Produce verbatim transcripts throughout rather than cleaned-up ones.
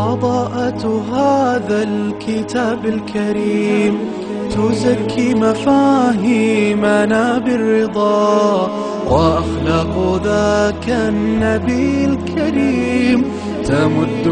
فضاءة هذا الكتاب الكريم تزكي مفاهيمنا بالرضا، وأخلاق ذاك النبي الكريم تمد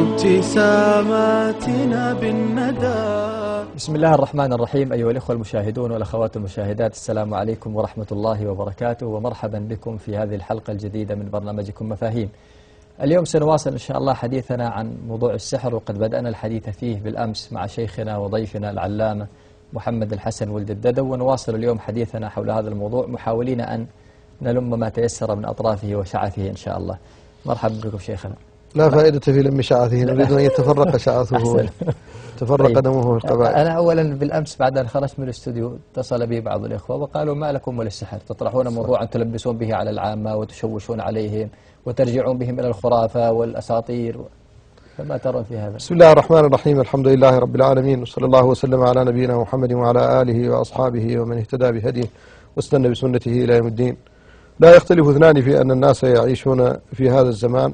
ابتساماتنا بالندى. بسم الله الرحمن الرحيم. أيها الإخوة المشاهدون والأخوات المشاهدات، السلام عليكم ورحمة الله وبركاته، ومرحبا بكم في هذه الحلقة الجديدة من برنامجكم مفاهيم. اليوم سنواصل إن شاء الله حديثنا عن موضوع السحر، وقد بدأنا الحديث فيه بالأمس مع شيخنا وضيفنا العلامة محمد الحسن ولد الددو، ونواصل اليوم حديثنا حول هذا الموضوع محاولين أن نلم ما تيسر من أطرافه وشعثه إن شاء الله. مرحبا بكم شيخنا. لا فائدة في لم شعثه، نريد أن يتفرق شعثه تفرق طيب. دمه في القبائل. أنا أولا بالأمس بعد أن خرجت من الاستوديو اتصل بي بعض الإخوة وقالوا ما لكم وللسحر، تطرحون موضوعا تلبسون به على العامة وتشوشون عليهم وترجعون بهم إلى الخرافة والأساطير، فما ترون في هذا؟ بسم الله الرحمن الرحيم، الحمد لله رب العالمين، وصلى الله وسلم على نبينا محمد وعلى آله وأصحابه ومن اهتدى بهديه واستنى بسنته إلى يوم الدين. لا يختلف اثنان في أن الناس يعيشون في هذا الزمان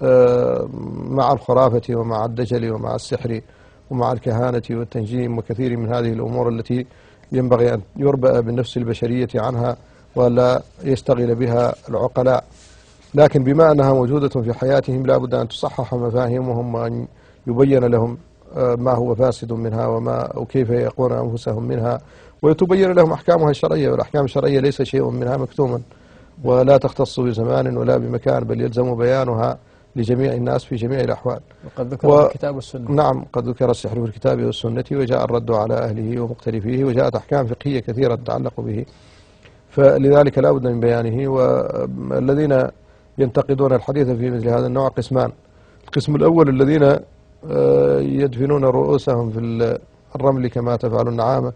مع الخرافة ومع الدجل ومع السحر ومع الكهانة والتنجيم وكثير من هذه الأمور التي ينبغي أن يربأ بالنفس البشرية عنها ولا يستغل بها العقلاء، لكن بما أنها موجودة في حياتهم لا بد أن تصحح مفاهيمهم وأن يبين لهم ما هو فاسد منها وما وكيف يقون أنفسهم منها، وتبين لهم أحكامها الشرعية، والأحكام الشرعية ليس شيء منها مكتوما ولا تختص بزمان ولا بمكان، بل يلزم بيانها لجميع الناس في جميع الأحوال. وقد ذكر و... الكتاب والسنة. نعم، قد ذكر السحر في الكتاب والسنة، وجاء الرد على أهله ومختلفيه، وجاءت أحكام فقهية كثيرة تتعلق به، فلذلك لا بد من بيانه. والذين ينتقدون الحديث في مثل هذا النوع قسمان: القسم الأول الذين يدفنون رؤوسهم في الرمل كما تفعل النعامة،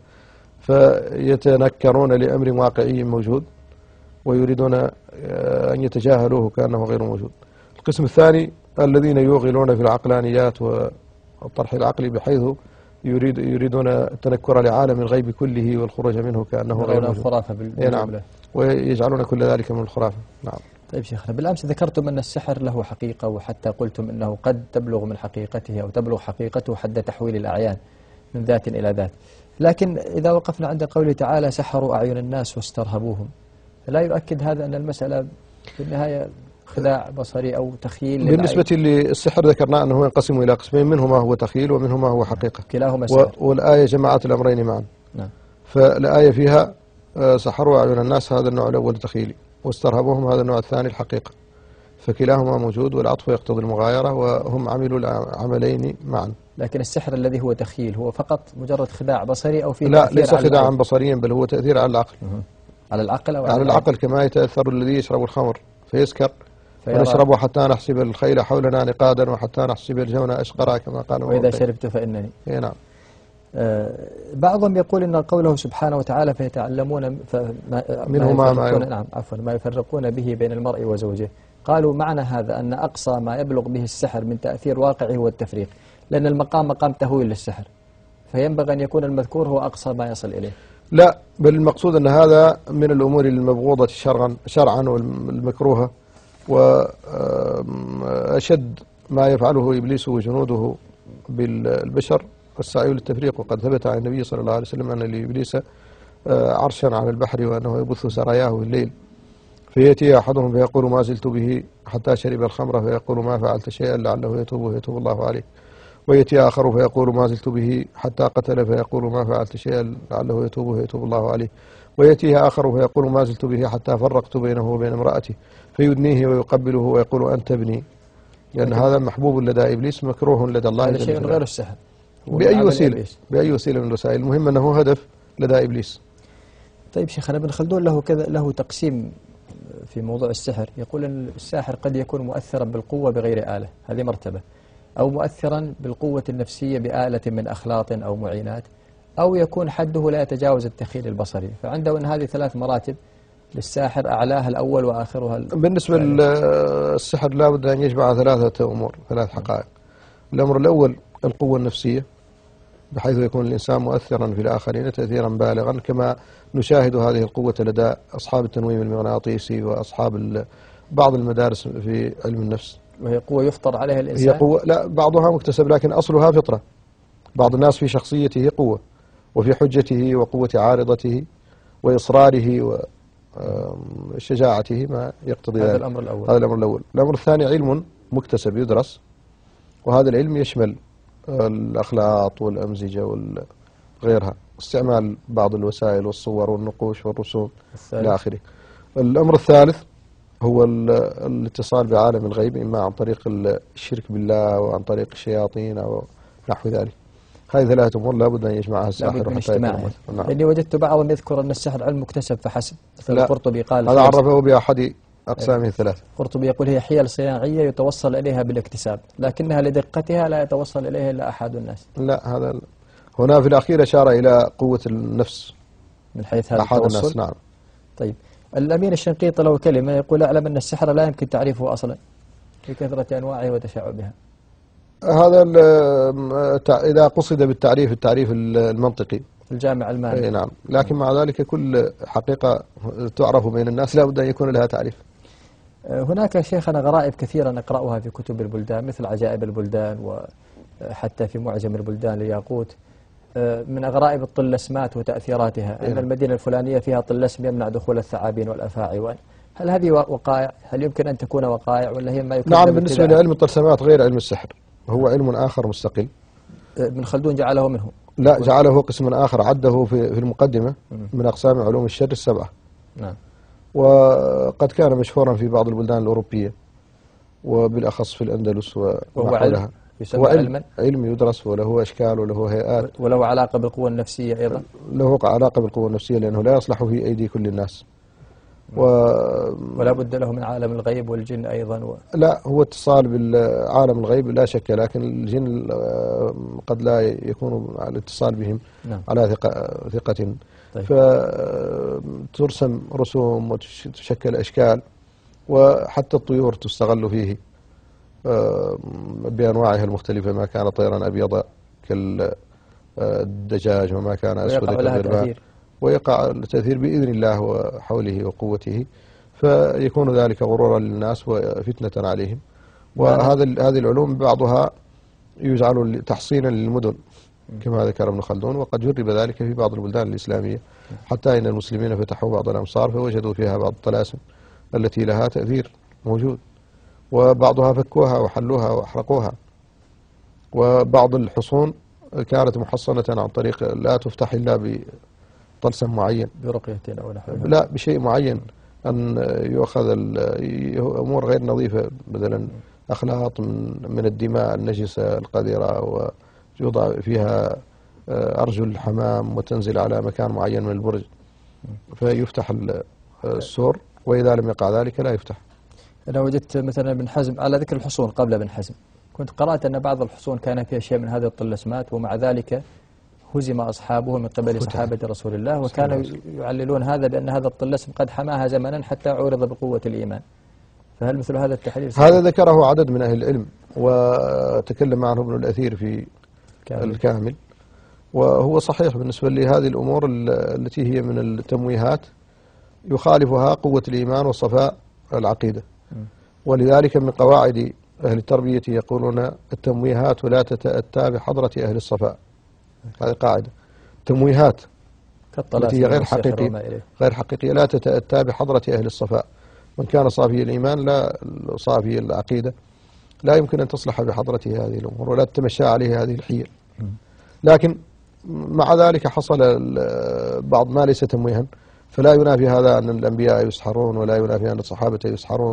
فيتنكرون لأمر واقعي موجود ويريدون أن يتجاهلوه كأنه غير موجود. القسم الثاني الذين يوغلون في العقلانيات والطرح العقلي، بحيث يريد يريدون التنكر لعالم الغيب كله والخروج منه كأنه غير موجود. الخرافة نعم، ويجعلون كل ذلك من الخرافة. نعم. طيب شيخنا، بالأمس ذكرتم أن السحر له حقيقة، وحتى قلتم أنه قد تبلغ من حقيقته أو تبلغ حقيقته حد تحويل الأعيان من ذات إلى ذات، لكن إذا وقفنا عند قوله تعالى سحروا أعين الناس واسترهبوهم، لا يؤكد هذا أن المسألة في النهاية خداع بصري أو تخيل؟ بالنسبة للسحر ذكرنا أنه ينقسم إلى قسمين، منه ما هو تخيل ومنه ما هو حقيقة، كلاهما سحر، والآية جمعت الأمرين معا. نعم. فالآية فيها سحروا أعين الناس، هذا النوع الأول تخيلي، واسترهبوهم هذا النوع الثاني الحقيقة، فكلاهما موجود، والعطف يقتضي المغايرة، وهم عملوا العملين معا. لكن السحر الذي هو تخيل هو فقط مجرد خداع بصري أو فيه؟ لا، ليس خداعا بصريا، بل هو تأثير على العقل. أه. على العقل أو على, على العقل، كما يتأثر الذي يشرب الخمر فيسكر، ونشرب حتى نحسب الخيل حولنا نقادا وحتى نحسب الجون أشقرا كما قال. وإذا شربت فإنني. اي نعم. آه بعضهم يقول إن قوله سبحانه وتعالى فيتعلمون منهما ما يفرقون نعم عفوا ما يفرقون به بين المرء وزوجه، قالوا معنى هذا أن أقصى ما يبلغ به السحر من تأثير واقعي هو التفريق، لأن المقام مقام تهويل للسحر، فينبغي أن يكون المذكور هو أقصى ما يصل إليه. لا، بل المقصود أن هذا من الأمور المبغوضة شرعا شرعا والمكروهة، وأشد ما يفعله إبليس وجنوده بالبشر السعي للتفريق. وقد ثبت عن النبي صلى الله عليه وسلم أن لإبليس عرشا على البحر، وأنه يبث سراياه بالليل، فيأتي أحدهم فيقول ما زلت به حتى شرب الخمر، فيقول ما فعلت شيئا لعله يتوب فيتوب الله عليه، ويأتي آخر فيقول ما زلت به حتى قتل، فيقول ما فعلت شيئا لعله يتوب فيتوب الله عليه، ويأتيه آخر فيقول ما زلت به حتى فرقت بينه وبين امرأته، فيدنيه ويقبله ويقول أنت ابني، لأن هذا محبوب لدى إبليس مكروه لدى الله. هذا شيء غير السحر بأي وسيلة بأي وسيلة من الوسائل، المهم أنه هدف لدى إبليس. طيب شيخنا، ابن خلدون له كذا له تقسيم في موضوع السحر، يقول أن الساحر قد يكون مؤثرا بالقوة بغير آلة، هذه مرتبة، أو مؤثرا بالقوة النفسية بآلة من أخلاط أو معينات، أو يكون حده لا يتجاوز التخيل البصري، فعنده أن هذه ثلاث مراتب للساحر، أعلاها الأول وآخرها. بالنسبة للسحر لا بد أن يجمع ثلاثة أمور، ثلاث حقائق. الأمر الأول القوة النفسية، بحيث يكون الإنسان مؤثرا في الآخرين تأثيرا بالغا، كما نشاهد هذه القوة لدى أصحاب التنويم المغناطيسي وأصحاب بعض المدارس في علم النفس. وهي قوة يفطر عليها هي الإنسان؟ قوة، لا بعضها مكتسب لكن أصلها فطرة. بعض الناس في شخصيته قوة، وفي حجته وقوة عارضته وإصراره وشجاعته ما يقتضي هذا ذلك. الأمر الأول. هذا الأمر الأول. الأمر الثاني علم مكتسب يدرس، وهذا العلم يشمل الأخلاط والأمزجة وغيرها، استعمال بعض الوسائل والصور والنقوش والرسوم إلى آخره. الأمر الثالث هو الاتصال بعالم الغيب، إما عن طريق الشرك بالله وعن طريق الشياطين أو نحو ذلك. هذه ثلاثة أمور لا بد أن يجمعها الساحر حتى يكون. نعم. لأني وجدت بعضهم يذكر أن السحر علم مكتسب فحسب، مثل القرطبي قال هذا عرفه بأحد أقسامه الثلاث. القرطبي يقول هي حيل صناعية يتوصل إليها بالاكتساب، لكنها لدقتها لا يتوصل إليها إلا أحد الناس. لا، هذا هنا في الأخير أشار إلى قوة النفس من حيث هذا أحد التوصل. الناس. نعم. طيب الأمين الشنقيطي له كلمة يقول أعلم أن السحر لا يمكن تعريفه أصلا لكثرة أنواعه وتشعبها. هذا إذا قصد بالتعريف التعريف المنطقي الجامع المالي. نعم، لكن مع ذلك كل حقيقة تعرف بين الناس لا بد أن يكون لها تعريف. هناك شيخنا غرائب كثيرة نقرأها في كتب البلدان، مثل عجائب البلدان وحتى في معجم البلدان لياقوت، من غرائب الطلسمات وتأثيراتها أن المدينة الفلانية فيها طلسم يمنع دخول الثعابين والأفاعي. هل هذه وقائع؟ هل يمكن أن تكون وقائع ولا هي ما يكون؟ نعم، بالنسبة لعلم الطلسمات غير علم السحر، هو علم آخر مستقل. ابن خلدون جعله منه؟ لا، جعله قسما آخر، عده في في المقدمة من أقسام علوم الشر السبعة. نعم. وقد كان مشهورا في بعض البلدان الأوروبية وبالأخص في الأندلس وحولها. هو علم, علم يدرس وله أشكال وله هيئات، وله علاقة بالقوة النفسية أيضا. له علاقة بالقوة النفسية لأنه لا يصلح في أيدي كل الناس. و... ولا بد له من عالم الغيب والجن أيضا و... لا، هو اتصال بالعالم الغيب لا شك، لكن الجن قد لا يكون على الاتصال بهم. نعم. على ثقة, ثقة. طيب. فترسم رسوم وتشكل أشكال، وحتى الطيور تستغل فيه بأنواعها المختلفة، ما كان طيرا أبيض كالدجاج وما كان أسود كالغربان، ويقع التأثير بإذن الله وحوله وقوته، فيكون ذلك غرورا للناس وفتنة عليهم. وهذا هذه العلوم بعضها يجعل تحصينا للمدن كما ذكر ابن خلدون، وقد جرب ذلك في بعض البلدان الإسلامية، حتى إن المسلمين فتحوا بعض الأمصار فوجدوا فيها بعض الطلاسم التي لها تأثير موجود، وبعضها فكوها وحلوها وأحرقوها. وبعض الحصون كانت محصنة عن طريق لا تفتح إلا بطلسم معين، برقية أو نحوها، لا بشيء معين، أن يؤخذ أمور غير نظيفة، مثلا أخلاط من من الدماء النجسة القذرة، ويوضع فيها أرجل الحمام وتنزل على مكان معين من البرج فيفتح السور، وإذا لم يقع ذلك لا يفتح. أنا وجدت مثلا ابن حزم على ذكر الحصون، قبل ابن حزم كنت قرأت أن بعض الحصون كان فيها شيء من هذه الطلسمات، ومع ذلك هزم أصحابه من قبل صحابة رسول الله، وكانوا يعللون هذا بأن هذا الطلسم قد حماها زمنا حتى عورض بقوة الإيمان. فهل مثل هذا التحليل؟ هذا ذكره عدد من أهل العلم، وتكلم عنه ابن الأثير في كامل. الكامل، وهو صحيح بالنسبة لهذه الأمور التي هي من التمويهات يخالفها قوة الإيمان وصفاء العقيدة. ولذلك من قواعد أهل التربية يقولون التمويهات لا تتأتى بحضرة أهل الصفاء. هذه قاعدة. تمويهات التي غير حقيقية غير حقيقية لا تتأتى بحضرة أهل الصفاء. من كان صافي الإيمان لا صافي العقيدة لا يمكن أن تصلح بحضرته هذه الأمور ولا تتمشى عليه هذه الحيل. لكن مع ذلك حصل بعض ما ليس تمويها، فلا ينافي هذا أن الأنبياء يسحرون، ولا ينافي أن الصحابة يسحرون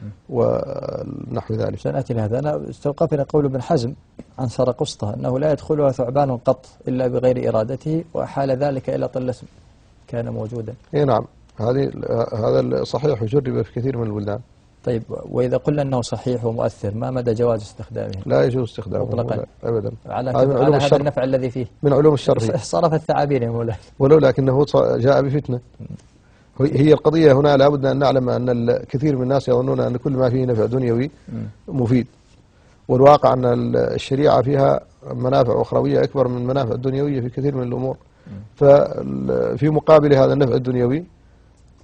ونحو ذلك. سنأتي لهذا. أنا استوقفني قول ابن حزم عن سرقسطة أنه لا يدخلها ثعبان قط إلا بغير إرادته، وأحال ذلك إلى طلسم كان موجودا. اي نعم، هذه هذا صحيح وجرب في كثير من البلدان. طيب، وإذا قلنا أنه صحيح ومؤثر ما مدى جواز استخدامه؟ لا يجوز استخدامه مطلقا أبدا على, على هذا النفع الذي فيه من علوم الشر. صرف الثعابين يا مولاي، ولو لكنه جاء بفتنة. هي القضية هنا لابد أن نعلم أن الكثير من الناس يظنون أن كل ما فيه نفع دنيوي مفيد، والواقع أن الشريعة فيها منافع أخروية أكبر من المنافع الدنيوية في كثير من الأمور. ففي مقابل هذا النفع الدنيوي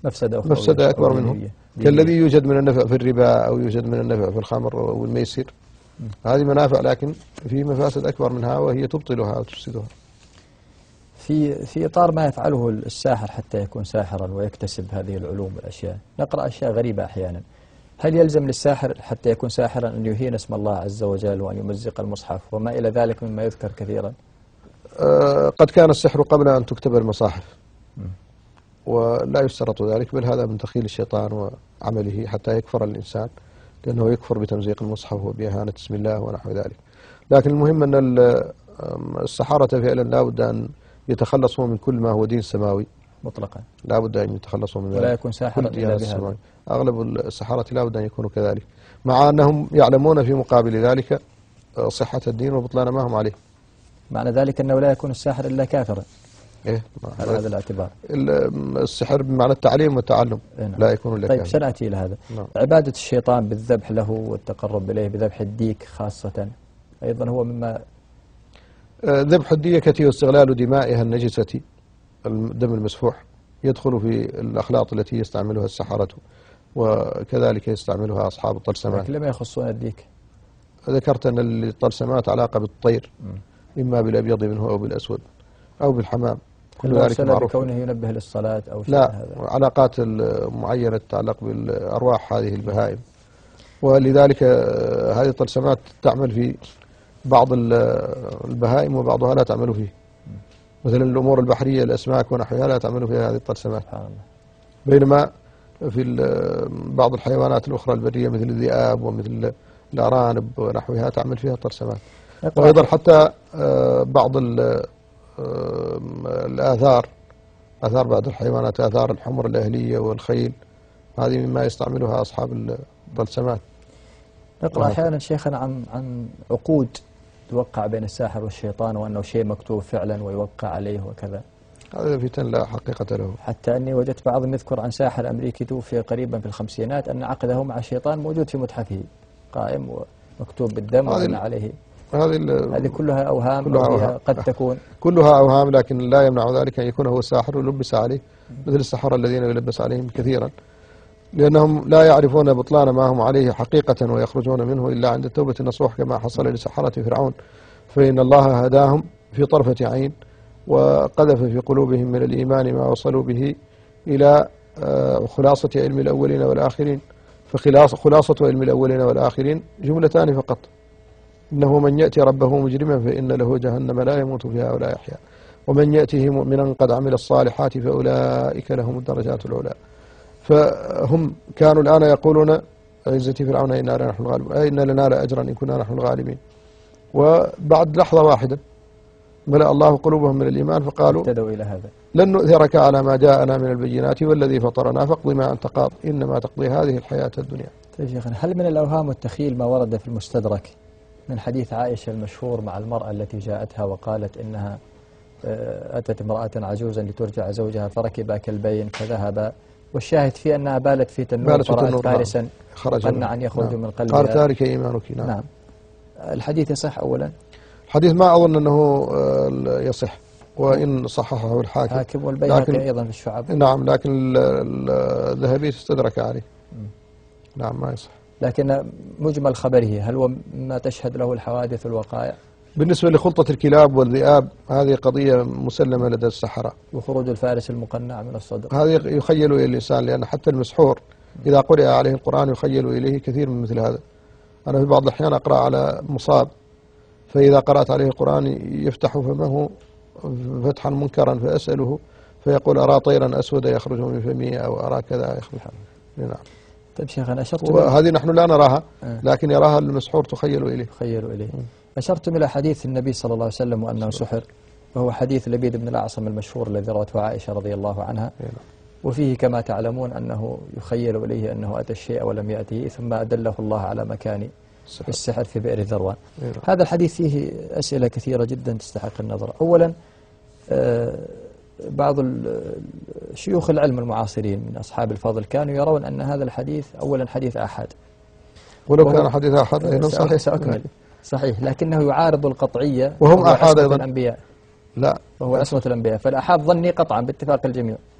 مفسدة أخرى مفسدة أكبر منه، كالذي يوجد من النفع في الربا أو يوجد من النفع في الخمر والميسر. هذه منافع لكن في مفاسد أكبر منها وهي تبطلها وتفسدها. في في إطار ما يفعله الساحر حتى يكون ساحرا ويكتسب هذه العلوم والأشياء، نقرأ أشياء غريبة أحيانا. هل يلزم للساحر حتى يكون ساحرا أن يهين اسم الله عز وجل وأن يمزق المصحف وما إلى ذلك مما يذكر كثيرا؟ أه قد كان السحر قبل أن تكتب المصاحف ولا يشترط ذلك، بل هذا من تخيل الشيطان وعمله حتى يكفر الإنسان، لأنه يكفر بتمزيق المصحف وبإهانة اسم الله ونحو ذلك. لكن المهم أن السحرة فعلا لا بد أن يتخلصوا من كل ما هو دين سماوي مطلقا، لا بد أن يتخلصوا من ذلك، ولا يكون ساحرا إلا بهذا. أغلب السحرة لا بد أن يكونوا كذلك، مع أنهم يعلمون في مقابل ذلك صحة الدين وبطلان ما هم عليه. معنى ذلك أنه لا يكون الساحر إلا كافرا. إيه على هذا الاعتبار السحر بمعنى التعليم والتعلم. إيه نعم. لا يكون إلا طيب كافرا. سنأتي إلى هذا. نعم. عبادة الشيطان بالذبح له والتقرب إليه بذبح الديك خاصة أيضا هو مما ذبح الديكة واستغلال دمائها النجسة، الدم المسفوح يدخل في الأخلاط التي يستعملها السحرة وكذلك يستعملها أصحاب الطلسمات. لكن لما يخصون الديك؟ ذكرت أن الطلسمات علاقة بالطير، إما بالأبيض منه أو بالأسود أو بالحمام، كل ذلك معروف. بكونه ينبه للصلاة أو شيء؟ لا، هذا علاقات معينة تتعلق بالأرواح هذه البهائم، ولذلك هذه الطلسمات تعمل في بعض البهائم وبعضها لا تعمل فيه. مثلا الأمور البحرية الأسماك ونحوها لا تعمل فيها هذه الطلسمات، بينما في بعض الحيوانات الأخرى البرية مثل الذئاب ومثل الأرانب ونحوها تعمل فيها الطلسمات. وأيضا حتى بعض الآثار، آثار بعض الحيوانات، آثار الحمر الأهلية والخيل، هذه مما يستعملها أصحاب الطلسمات. نقرأ أحيانا شيخنا عن عن عقود توقع بين الساحر والشيطان وأنه شيء مكتوب فعلا ويوقع عليه وكذا. هذا فتن لا حقيقة له. حتى أني وجدت بعضهم يذكر عن ساحر أمريكي توفي قريبا في الخمسينات أن عقده مع الشيطان موجود في متحفه قائم ومكتوب بالدم وأن عليه. هذه هذه كلها أوهام، كلها أوهام قد تكون كلها أوهام، لكن لا يمنع ذلك أن يكون هو الساحر ولبس عليه مثل السحرة الذين يلبس عليهم كثيرا، لأنهم لا يعرفون بطلان ما هم عليه حقيقة ويخرجون منه إلا عند التوبة النصوح، كما حصل لسحرة فرعون، فإن الله هداهم في طرفة عين وقذف في قلوبهم من الإيمان ما وصلوا به إلى خلاصة علم الأولين والآخرين. فخلاصة علم الأولين والآخرين جملتان فقط: إنه من يأتي ربه مجرما فإن له جهنم لا يموت فيها ولا يحيا، ومن يأته مؤمنا قد عمل الصالحات فأولئك لهم الدرجات العلى. فهم كانوا الآن يقولون عزتي فرعون إنا لنحن الغالبون، أي إن لنا لأجرا إن كنا نحن الغالبين. وبعد لحظة واحدة ملأ الله قلوبهم من الإيمان فقالوا اهتدوا إلى هذا: لن نؤثرك على ما جاءنا من البينات والذي فطرنا فاقض ما أنت قاض إنما تقضي هذه الحياة الدنيا. طيب شيخنا، هل من الأوهام والتخيل ما ورد في المستدرك من حديث عائشة المشهور مع المرأة التي جاءتها وقالت إنها أتت امرأة عجوزا لترجع زوجها فركبا كلبين فذهبا، والشاهد في أنها بالت في تنور فرأت فارسا قنعا يخرج نعم. من قلبها قال تارك إيمانك. نعم. نعم. الحديث يصح أولا؟ الحديث ما أظن أنه يصح، وإن صححه الحاكم حاكم والبيهقي أيضا في الشعب. نعم، لكن الذهبي استدرك عليه. م. نعم ما يصح. لكن مجمل خبره هل هو ما تشهد له الحوادث والوقائع؟ بالنسبة لخلطة الكلاب والذئاب هذه قضية مسلمة لدى السحرة. وخروج الفارس المقنع من الصدر هذا يخيل إلى الإنسان، لأن حتى المسحور إذا قرأ عليه القرآن يخيل إليه كثير من مثل هذا. أنا في بعض الأحيان أقرأ على مصاب، فإذا قرأت عليه القرآن يفتح فمه فتحا منكرا فأسأله فيقول أرى طيرا أسود يخرج من فمه أو أرى كذا يخرج. نعم. طيب شيخنا، أشرت وهذه نحن لا نراها لكن يراها المسحور تخيل إليه. تخيل إليه. أشرتم إلى حديث النبي صلى الله عليه وسلم وأنه سحر، وهو حديث لبيد بن الأعصم المشهور الذي روته عائشة رضي الله عنها، وفيه كما تعلمون أنه يخيل إليه أنه أتى الشيء ولم يأته ثم أدله الله على مكان السحر في بئر ذروان. هذا الحديث فيه أسئلة كثيرة جدا تستحق النظر. أولا بعض شيوخ العلم المعاصرين من أصحاب الفضل كانوا يرون أن هذا الحديث أولا حديث آحاد، ولو كان حديث آحاد أيضا صحيح. سأكمل صحيح، لكنه يعارض القطعية وهم آحاد أيضا الأنبياء. لا، وهو عصمة الأنبياء، فالآحاد ظني قطعا باتفاق الجميع.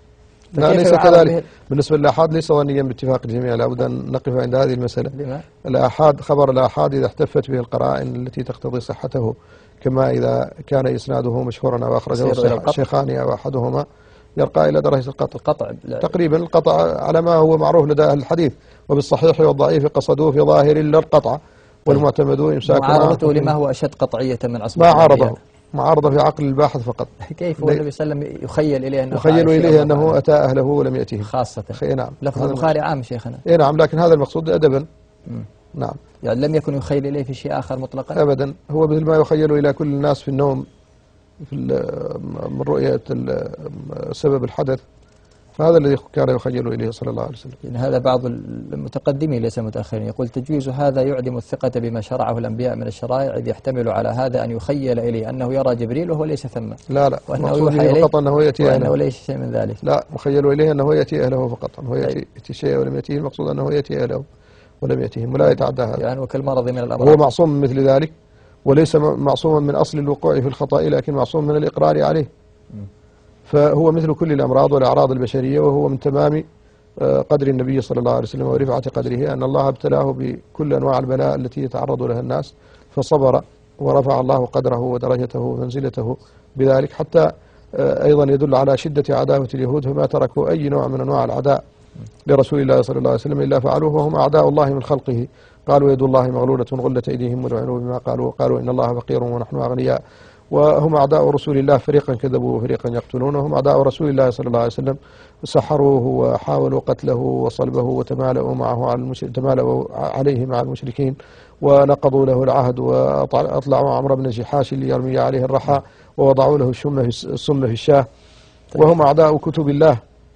لا ليس كذلك. بالنسبة للآحاد ليس ظنيا باتفاق الجميع، لابد أن نقف عند هذه المسألة. لما؟ الآحاد خبر الآحاد إذا احتفت به القرائن التي تقتضي صحته، كما إذا كان إسناده مشهورا أو أخرجه الشيخان أو أحدهما يرقى إلى درجة القطع. القطع تقريبا القطع على ما هو معروف لدى أهل الحديث، وبالصحيح والضعيف قصدوه في ظاهر إلا القطع، والمعتمد إمساك معارضته لما هو أشد قطعية من عصمة ما عارضه، معارضة في عقل الباحث فقط. كيف والنبي صلى الله عليه وسلم يخيل إليه أنه يخيل إليه أنه أتى أهله ولم يأتيه خاصة؟ نعم. لفظ البخاري عام شيخنا. إيه نعم، لكن هذا المقصود أدبا. مم. نعم، يعني لم يكن يخيل إليه في شيء آخر مطلقا أبدا. هو مثل ما يخيل إلى كل الناس في النوم في من رؤية سبب الحدث، فهذا الذي كان يخيل إليه صلى الله عليه وسلم. يعني هذا بعض المتقدمين ليس متأخرين يقول تجويز هذا يعدم الثقة بما شرعه الأنبياء من الشرائع، إذ يحتمل على هذا أن يخيل إليه أنه يرى جبريل وهو ليس ثم. لا لا، وأنه مقصود يوحى إليه فقط أنه يأتي أهله، وأنه ليس شيء من ذلك. لا، مخيل إليه أنه يأتي أهله فقط، أنه يأتي, يأتي شيء ولم يأتيه، المقصود أنه يأتي أهله ولم يأتيهم، ولا يتعدى هذا. يعني وكالمرض من الأمراض. هو معصوم من مثل ذلك، وليس معصوما من أصل الوقوع في الخطأ، لكن معصوم من الإقرار عليه. فهو مثل كل الأمراض والأعراض البشرية، وهو من تمام قدر النبي صلى الله عليه وسلم ورفعة قدره أن الله ابتلاه بكل أنواع البلاء التي يتعرض لها الناس، فصبر ورفع الله قدره ودرجته ومنزلته بذلك، حتى أيضا يدل على شدة عداوة اليهود، فما تركوا أي نوع من أنواع العداء لرسول الله صلى الله عليه وسلم إلا فعلوه، وهم أعداء الله من خلقه. قالوا يد الله مغلولة غلت أيديهم ولعنوا بما قالوا، قالوا إن الله فقير ونحن أغنياء. وهم أعداء رسول الله، فريقا كذبوا وفريقا يقتلون. وهم أعداء رسول الله صلى الله عليه وسلم، سحروه وحاولوا قتله وصلبه، وتمالؤوا معه على المشرك تمالؤوا عليه مع المشركين، ونقضوا له العهد، وأطلعوا عمرو بن جحاش ليرمي عليه الرحى، ووضعوا له السم في السم في الشاه. وهم أعداء كتب الله،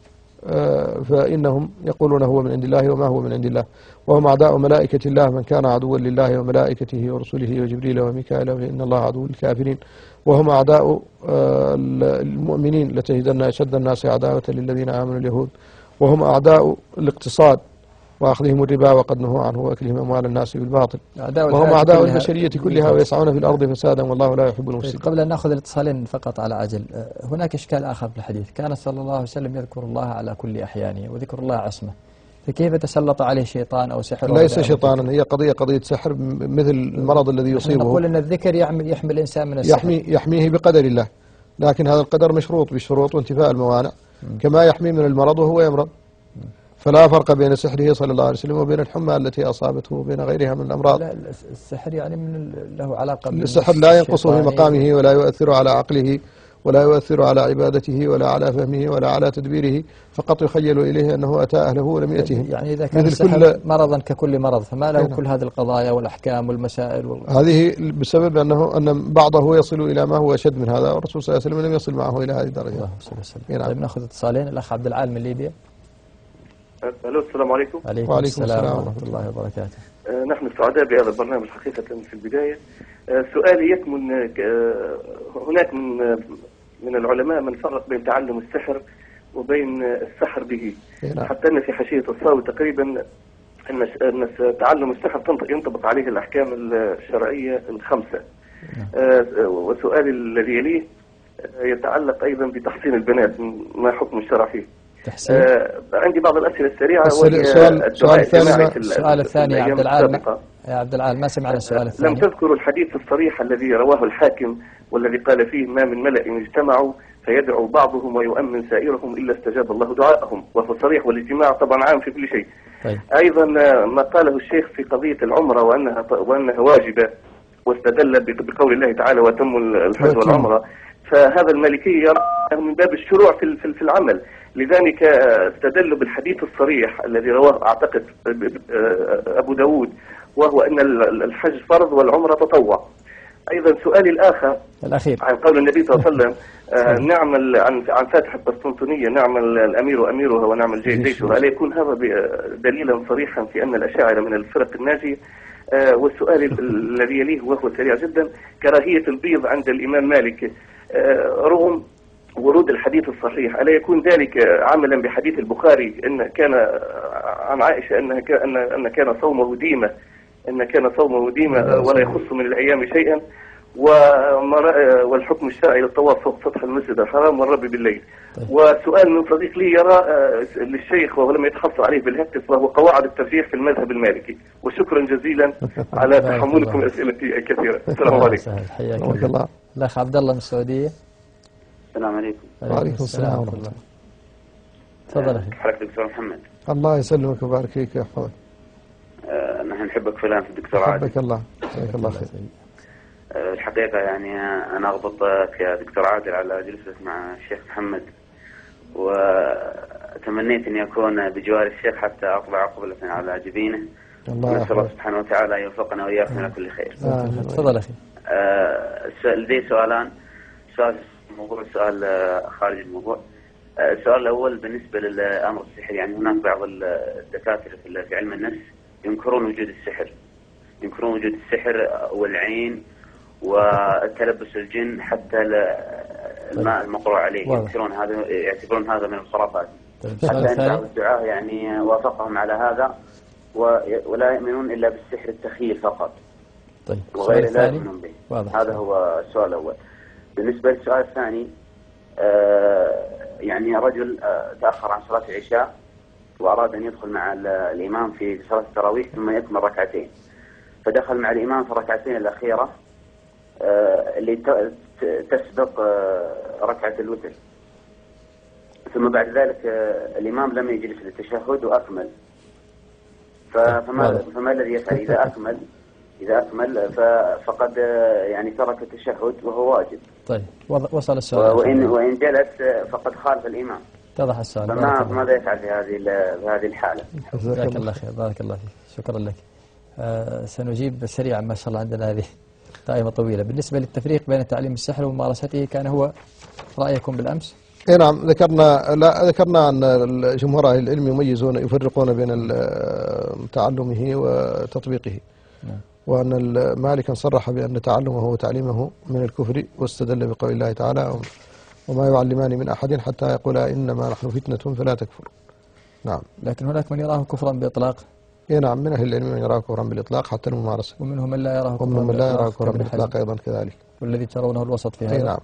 فإنهم يقولون هو من عند الله وما هو من عند الله. وهم أعداء ملائكة الله، من كان عدوا لله وملائكته ورسله وجبريل وميكائيل فإن الله عدو للكافرين. وهم أعداء المؤمنين، لتجدن أشد الناس عداوة للذين آمنوا اليهود. وهم أعداء الاقتصاد وأخذهم الربا وقد نهوا عنه وأكلهم أموال الناس بالباطل. وهم أعداء البشرية كلها ويسعون في الأرض فسادا والله لا يحب المفسدين. قبل أن نأخذ الاتصالين فقط على عجل، هناك إشكال آخر في الحديث، كان صلى الله عليه وسلم يذكر الله على كل أحيانه وذكر الله عصمه، فكيف تسلط عليه شيطان أو سحر؟ ليس شيطانا، هي قضية قضية سحر مثل المرض الذي يصيبه. نقول أن الذكر يحمي الإنسان من السحر، يحمي يحميه بقدر الله، لكن هذا القدر مشروط بالشروط وانتفاء الموانع، كما يحمي من المرض وهو يمرض. فلا فرق بين سحره صلى الله عليه وسلم وبين الحمى التي أصابته وبين غيرها من الأمراض. لا، السحر يعني من له علاقة. السحر لا ينقص في مقامه ولا يؤثر على عقله ولا يؤثر على عبادته ولا على فهمه ولا على تدبيره، فقط يخيل إليه أنه أتى أهله ولم يأتهم. يعني إذا كان السحر مرضا ككل مرض، فما له كل هذه القضايا والأحكام والمسائل وال... هذه بسبب أنه أن بعضه يصل إلى ما هو أشد من هذا، والرسول صلى الله عليه وسلم لم يصل معه إلى هذه الدرجة. الله صلى الله عليه وسلم. طيب نأخذ اتصالين. الأخ عبد العال من ليبيا. الو، السلام عليكم. عليكم, وعليكم السلام, السلام ورحمة الله وبركاته. آه نحن سعداء بهذا البرنامج حقيقة. في البداية آه سؤالي يكمن، آه هناك من آه من العلماء من فرق بين تعلم السحر وبين آه السحر به، حتى أن في حاشية الصاوي تقريبا أن أن تعلم السحر ينطبق عليه الأحكام الشرعية الخمسة. آه وسؤالي الذي يليه يتعلق أيضا بتحصين البنات، ما حكم الشرع فيه؟ آه عندي بعض الأسئلة السريعة. السؤال الثاني السؤال الثاني يا عبد العال، يا عبد العال ما سمعنا السؤال الثاني. لم تذكروا الحديث الصريح الذي رواه الحاكم والذي قال فيه ما من ملأ اجتمعوا فيدعو بعضهم ويؤمن سائرهم إلا استجاب الله دعاءهم، وهو صريح، والاجتماع طبعا عام في كل شيء. طيب. أيضا ما قاله الشيخ في قضية العمرة وأنها وأنها واجبة، واستدل بقول الله تعالى وتم الحج والعمرة، فهذا المالكي يرى من باب الشروع في في العمل، لذلك استدلوا بالحديث الصريح الذي رواه أعتقد أبو داود، وهو أن الحج فرض والعمرة تطوع. أيضا سؤالي الآخر الأخير عن قول النبي صلى الله عليه وسلم نعم عن عن فاتحة القسطنطينية نعم الأمير أميرها ونعم الجيش جيشها، ألا يكون هذا دليلا صريحا في أن الأشاعرة من الفرق الناجية؟ آه والسؤال الذي يليه وهو سريع جدا، كراهية البيض عند الإمام مالك آه رغم ورود الحديث الصحيح، ألا يكون ذلك عملا بحديث البخاري إن كان عن عائشة أنها أن أن كان صومه ديمة، أن كان صومه ديمة ولا يخص من الأيام شيئا؟ والحكم الشرعي للطواف فوق سطح المسجد الحرام والرب بالليل. طيب. وسؤال من صديق لي يرى للشيخ وهو لم يتحصل عليه بالهاتف وهو قواعد الترجيح في المذهب المالكي. وشكرا جزيلا على تحملكم اسئلتي الكثيره. السلام عليكم. حياك الله. الاخ عبد الله من السعوديه. السلام عليكم. وعليكم السلام ورحمه الله. تفضل اخي. حضرتك دكتور محمد. الله يسلمك ويبارك فيك ويحفظك. آه نحن نحبك فلان في الدكتور عادل. حبك الله. جزاك الله خير. آه الحقيقه يعني انا اغبطك يا دكتور عادل على جلستك مع الشيخ محمد، وتمنيت اني اكون بجوار الشيخ حتى اطلع قبلة على جبينه. الله نسال الله سبحانه وتعالى يوفقنا واياكم الى كل خير. تفضل اخي. آه لدي سؤالان، سؤال موضوع سؤال خارج الموضوع. السؤال الأول بالنسبة للأمر السحر، يعني هناك بعض الدكاترة في علم النفس ينكرون وجود السحر، ينكرون وجود السحر والعين والتلبس الجن حتى الماء المقروء عليه، ينكرون هذا، يعتبرون هذا من الخرافات. حتى أن بعض الدعاة يعني وافقهم على هذا ولا يؤمنون إلا بالسحر التخيل فقط. طيب. وغير لا يؤمنون به. واضح. هذا هو السؤال الأول. بالنسبة للسؤال الثاني، آه يعني رجل آه تأخر عن صلاة العشاء وأراد أن يدخل مع الإمام في صلاة التراويح ثم يكمل ركعتين، فدخل مع الإمام في الركعتين الأخيرة آه اللي تسبق آه ركعة الوتر، ثم بعد ذلك آه الإمام لم يجلس للتشهد وأكمل، فما, فما الذي يفعل إذا أكمل؟ إذا أكمل فقد يعني ترك التشهد وهو واجب. طيب وصل السؤال. وإن وإن جلس فقد خالف الإمام. اتضح السؤال. فما ماذا يفعل في هذه بهذه الحالة؟ جزاك الله خير، بارك الله فيك، شكرا لك. آه سنجيب سريعا، ما شاء الله عندنا هذه قائمة طويلة. بالنسبة للتفريق بين تعليم السحر وممارسته، كان هو رأيكم بالأمس؟ اي نعم، ذكرنا لا ذكرنا ان جمهور اهل العلم يميزون يفرقون بين تعلمه وتطبيقه. نعم. وأن مالكا صرح بأن تعلمه وتعليمه من الكفر، واستدل بقول الله تعالى: وما يعلمان من أحد حتى يقولا إنما نحن فتنة فلا تكفر. نعم. لكن هناك من يراه كفرا بإطلاق. إيه نعم، من أهل العلم من يراه كفرا بالإطلاق حتى الممارسة، ومنهم من لا يراه كفرا ومنهم من لا يراه كفرا بالإطلاق أيضا كذلك، والذي ترونه الوسط في هذا. إيه نعم.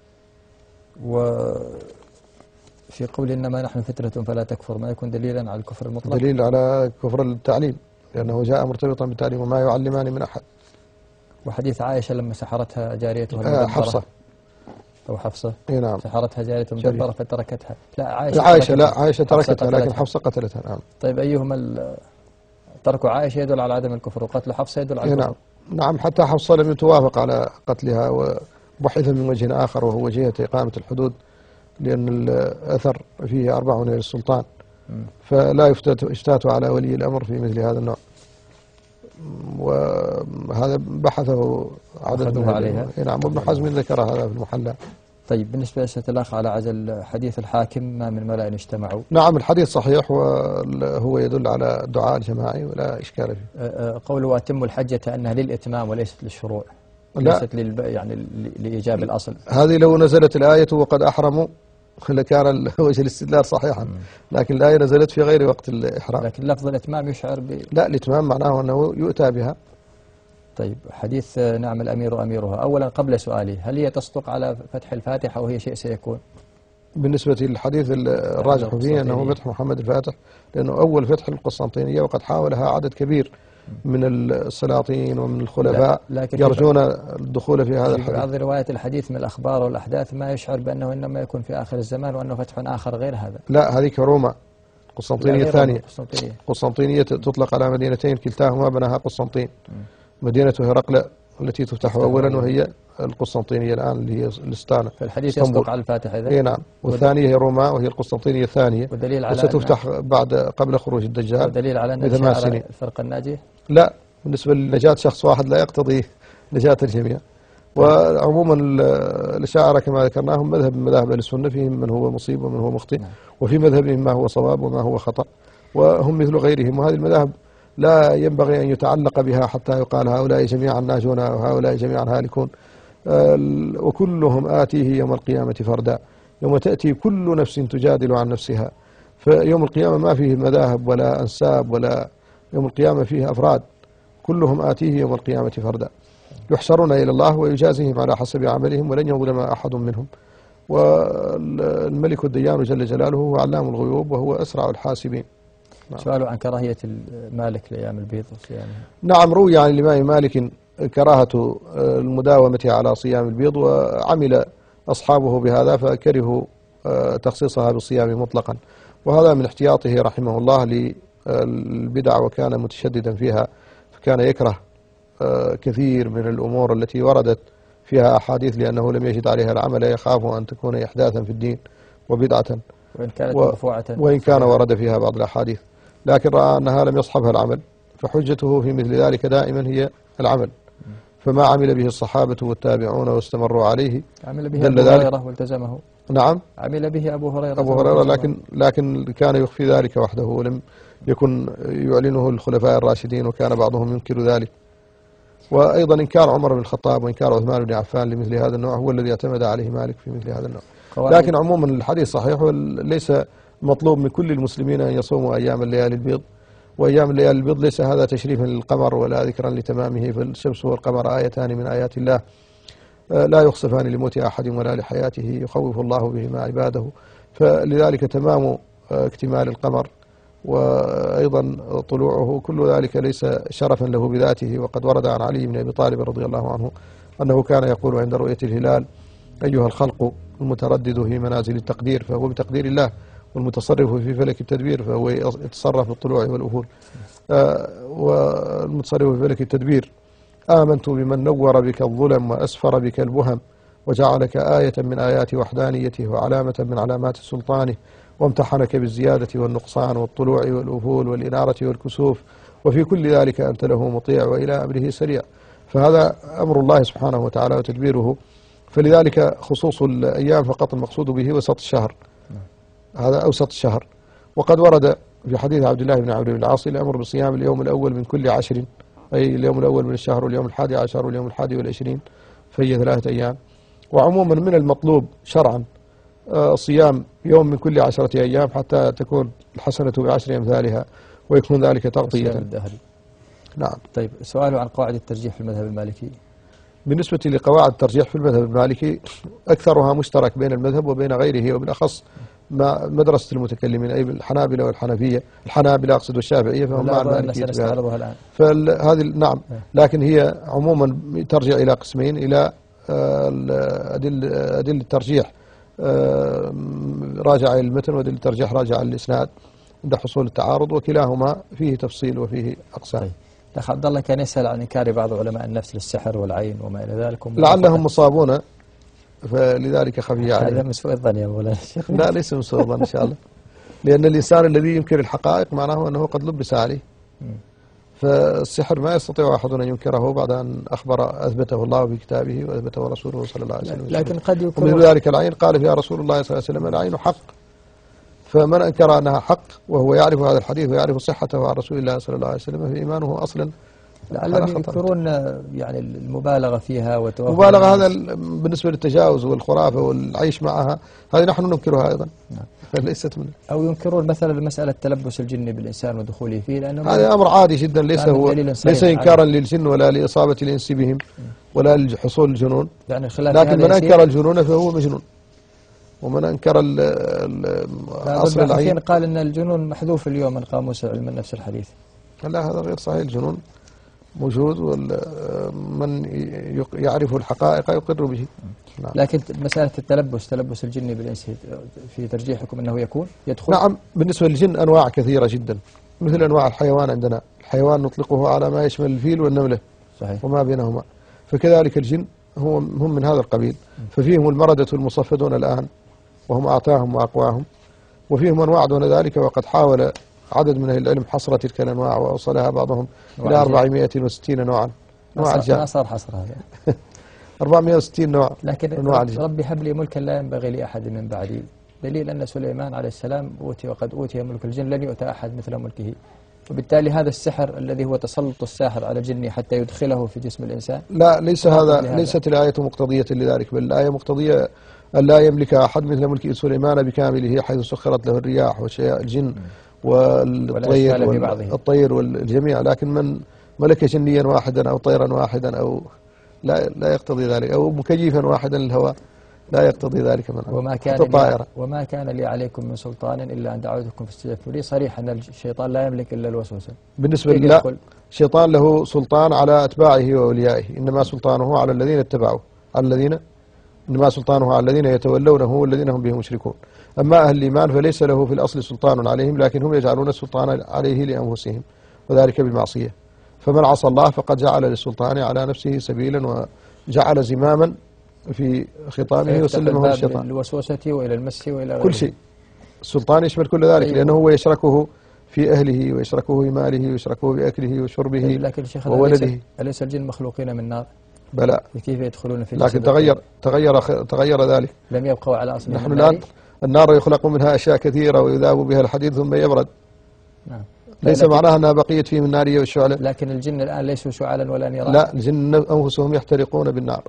وفي قول إنما نحن فتنة فلا تكفر، ما يكون دليلا على الكفر المطلق؟ دليل على كفر التعليم، لأنه جاء مرتبطا بالتعليم: وما يعلمان من أحد. وحديث عائشة لما سحرتها جاريتها المدبرة، حفصة أو حفصة، إيه نعم، سحرتها جاريتها المدبرة فتركتها. لا عائشة عائشة لا عائشة تركتها، لكن حفصة قتلتها. نعم. طيب أيهما؟ ترك عائشة يدل على عدم الكفر، وقتل حفصة يدل على إيه الكفر. نعم. نعم، حتى حفصة لم توافق على قتلها، وبحث من وجه آخر وهو جهة إقامة الحدود، لأن الأثر فيه أربعون إلى السلطان، فلا يفتات على ولي الأمر في مثل هذا النوع. وهذا بحثه عدد من عليها. نعم، وابن حزم ذكر هذا في المحلى. طيب بالنسبة لأسئلة الأخ على عزل حديث الحاكم: ما من ملأ اجتمعوا. نعم، الحديث صحيح وهو يدل على الدعاء الجماعي ولا إشكال فيه. قوله وأتم الحجة أنها للإتمام وليست للشروع، ليست للب... يعني لإيجاب الأصل. هذه لو نزلت الآية وقد أحرموا لكان وجه الاستدلال صحيحا، لكن الآية نزلت في غير وقت الإحرام. لكن لفظ الإتمام يشعر ب... لا، الإتمام معناه أنه يؤتى بها. طيب حديث نعم الأمير أميرها، أولا قبل سؤالي، هل هي تصدق على فتح الفاتحة وهي شيء سيكون؟ بالنسبة للحديث الراجح فيه أنه فتح محمد الفاتح، لأنه أول فتح القسطنطينية، وقد حاولها عدد كبير من السلاطين ومن الخلفاء يرجون الدخول في هذا الحديث. بعض رواية الحديث من الأخبار والأحداث ما يشعر بأنه إنما يكون في آخر الزمان، وأنه فتح آخر غير هذا. لا، هذيك روما قسطنطينية الثانية. قسطنطينية تطلق على مدينتين كلتاهما بناها قسطنطين. مدينة هرقل التي تفتح أولا، وهي القسطنطينية الآن اللي هي الإستانة. فالحديث يصدق على الفاتحة إذا؟ إيه نعم. والثانية هي روما وهي القسطنطينية الثانية، وستفتح بعد قبل خروج الدجال. ودليل على أن الفرقة الناجية؟ لا، بالنسبة لنجاة شخص واحد لا يقتضي نجاة الجميع. وعموما الأشاعرة كما ذكرناهم مذهب من مذاهب السنة، فيهم من هو مصيب ومن هو مخطئ، وفي مذهبهم ما هو صواب وما هو خطأ، وهم مثل غيرهم. وهذه المذاهب لا ينبغي أن يتعلق بها حتى يقال هؤلاء جميعا ناجون وهؤلاء جميعا هالكون، وكلهم آتيه يوم القيامة فردا، يوم تأتي كل نفس تجادل عن نفسها. فيوم القيامة ما فيه مذاهب ولا أنساب، ولا يوم القيامة فيه أفراد، كلهم آتيه يوم القيامة فردا. يحشرون إلى الله ويجازيهم على حسب عملهم ولن يظلم أحد منهم. والملك الديان جل جلاله هو علام الغيوب وهو أسرع الحاسبين. سؤال عن كراهية المالك لأيام البيض وصيامها. نعم، روي عن الإمام مالك كراهة المداومة على صيام البيض، وعمل أصحابه بهذا فكرهوا تخصيصها بالصيام مطلقا، وهذا من احتياطه رحمه الله للبدع، وكان متشددا فيها، فكان يكره كثير من الأمور التي وردت فيها أحاديث لأنه لم يجد عليها العمل، يخاف أن تكون إحداثا في الدين وبدعة وإن كانت مرفوعة وإن كان ورد فيها بعض الأحاديث، لكن رأى أنها لم يصحبها العمل، فحجته في مثل ذلك دائما هي العمل. فما عمل به الصحابة والتابعون واستمروا عليه عمل به أبو هريرة والتزمه. نعم، عمل به أبو هريرة أبو هريرة لكن لكن كان يخفي ذلك وحده ولم يكن يعلنه الخلفاء الراشدين، وكان بعضهم ينكر ذلك. وأيضا إنكار عمر بن الخطاب وإنكار عثمان بن عفان لمثل هذا النوع هو الذي اعتمد عليه مالك في مثل هذا النوع. لكن عموما الحديث صحيح، وليس مطلوب من كل المسلمين أن يصوموا أيام الليالي البيض، وأيام الليالي البيض ليس هذا تشريفا للقمر ولا ذكرا لتمامه، فالشمس والقمر آيتان من آيات الله لا يخسفان لموت أحد ولا لحياته، يخوف الله بهما عباده. فلذلك تمام اكتمال القمر وأيضا طلوعه كل ذلك ليس شرفا له بذاته. وقد ورد عن علي بن أبي طالب رضي الله عنه أنه كان يقول عند رؤية الهلال: أيها الخلق المتردد في منازل التقدير فهو بتقدير الله، والمتصرف في فلك التدبير فهو يتصرف بالطلوع والأفول. آه والمتصرف في فلك التدبير: آمنت بمن نور بك الظلم وأسفر بك البهم وجعلك آية من آيات وحدانيته وعلامة من علامات سلطانه، وامتحنك بالزيادة والنقصان والطلوع والأفول والإنارة والكسوف، وفي كل ذلك أنت له مطيع وإلى أمره سريع. فهذا أمر الله سبحانه وتعالى وتدبيره، فلذلك خصوص الأيام فقط المقصود به وسط الشهر، هذا أوسط الشهر. وقد ورد في حديث عبد الله بن عمرو بن العاص الأمر بصيام اليوم الأول من كل عشر، أي اليوم الأول من الشهر واليوم الحادي عشر واليوم الحادي والعشرين، فهي ثلاثة أيام. وعموما من المطلوب شرعا صيام يوم من كل عشرة أيام حتى تكون الحسنة بعشر أمثالها ويكون ذلك تغطية. نعم. طيب، سؤال عن قواعد الترجيح في المذهب المالكي. بالنسبة لقواعد الترجيح في المذهب المالكي أكثرها مشترك بين المذهب وبين غيره، وبالأخص مع مدرسة المتكلمين أي الحنابلة والحنفية، الحنابلة أقصد والشافعية، فهم مع المالكية. الآن فهذه نعم، لكن هي عموما ترجع إلى قسمين: إلى أدل أدل الترجيح راجع إلى المتن، وأدل الترجيح راجع إلى الإسناد عند حصول التعارض، وكلاهما فيه تفصيل وفيه أقسام. طيب. الأخ عبد الله كان يسأل عن إنكار بعض علماء النفس للسحر والعين وما إلى ذلك، لعلهم مصابون فلذلك خفي عليهم. هذا من سوء الظن يا مولانا الشيخ. لا، ليس من سوء الظن إن شاء الله، لأن الإنسان الذي ينكر الحقائق معناه أنه قد لبس عليه. فالسحر ما يستطيع أحد أن ينكره بعد أن أخبر أثبته الله في كتابه وأثبته رسوله صلى الله عليه وسلم. لكن قد يكون ومن ذلك العين قال فيها رسول الله صلى الله عليه وسلم: العين حق. فمن أنكر أنها حق وهو يعرف هذا الحديث ويعرف صحته عن رسول الله صلى الله عليه وسلم فإيمانه أصلا. لعلهم يذكرون يعني المبالغة فيها وتوهم مبالغة، هذا بالنسبة للتجاوز والخرافة والعيش معها، هذه نحن ننكرها أيضا. نعم. ليست من أو ينكرون مثلا مسألة تلبس الجن بالإنسان ودخوله فيه، لأنه هذا أمر عادي جدا، ليس هو ليس إنكارا للجن ولا لإصابة الإنس بهم ولا لحصول الجنون، يعني لكن من أنكر الجنون فهو مجنون. ومن أنكر أصل العين قال إن الجنون محذوف اليوم من قاموس علم النفس الحديث. لا، هذا غير صحيح. الجنون موجود، ومن يعرف الحقائق يقر به. نعم. لكن مسألة التلبس تلبس الجن بالإنس في ترجيحكم أنه يكون يدخل؟ نعم، بالنسبة للجن أنواع كثيرة جدا، مثل أنواع الحيوان عندنا، الحيوان نطلقه على ما يشمل الفيل والنملة. صحيح. وما بينهما، فكذلك الجن هو هم من هذا القبيل. ففيهم المردة المصفدون الآن وهم أعتاهم وأقواهم، وفيهم أنواع دون ذلك، وقد حاول عدد من أهل العلم حصر تلك الأنواع وأوصلها بعضهم إلى أربعمائة وستين نوعا. نوع الجن ما صار حصر هذا. أربعمائة وستين نوع. لكن ربي هب لي ملكا لا ينبغي لأحد من بعدي، دليل أن سليمان عليه السلام أوتي وقد أوتي ملك الجن لن يؤتى أحد مثل ملكه، وبالتالي هذا السحر الذي هو تسلط الساحر على الجن حتى يدخله في جسم الإنسان. لا، ليس هذا، ليست الآية مقتضية لذلك، بل الآية مقتضية أن لا يملك أحد مثل ملك سليمان بكامله، حيث سخرت له الرياح وشياء الجن والطير والطير والجميع. لكن من ملك جنيا واحدا أو طيرا واحدا أو لا لا يقتضي ذلك، أو مكيفا واحدا للهواء لا يقتضي ذلك منعا. وما كان لي وما كان لي عليكم من سلطان إلا أن دعوتكم فاستجبتوا لي، صريح أن الشيطان لا يملك إلا الوسوسة. بالنسبة لله الشيطان له سلطان على أتباعه وأوليائه، إنما سلطانه على الذين اتبعوه، على الذين إنما سلطانه على الذين يتولونه والذين هم به مشركون. أما أهل الإيمان فليس له في الأصل سلطان عليهم، لكن هم يجعلون السلطان عليه لأنفسهم، وذلك بالمعصية. فمن عصى الله فقد جعل للسلطان على نفسه سبيلا وجعل زماما في خطامه وسلمه للشيطان. الوسوسة وإلى المس وإلى كل شيء. السلطان يشمل كل ذلك، أيوه. لأنه هو يشركه في أهله ويشركه في ماله ويشركه بأكله وشربه لكن شيخ وولده. أليس الجن مخلوقين من نار؟ بلى. كيف يدخلون في لكن تغير تغير تغير ذلك. لم يبقوا على أصل. نحن الآن النار يخلق منها أشياء كثيرة ويذاب بها الحديد ثم يبرد. نعم. ليس معناها أنها بقية فيه من النارية والشعلة. لكن الجن الآن ليسوا شعالا ولا نيران. لا، الجن أنفسهم يحترقون بالنار.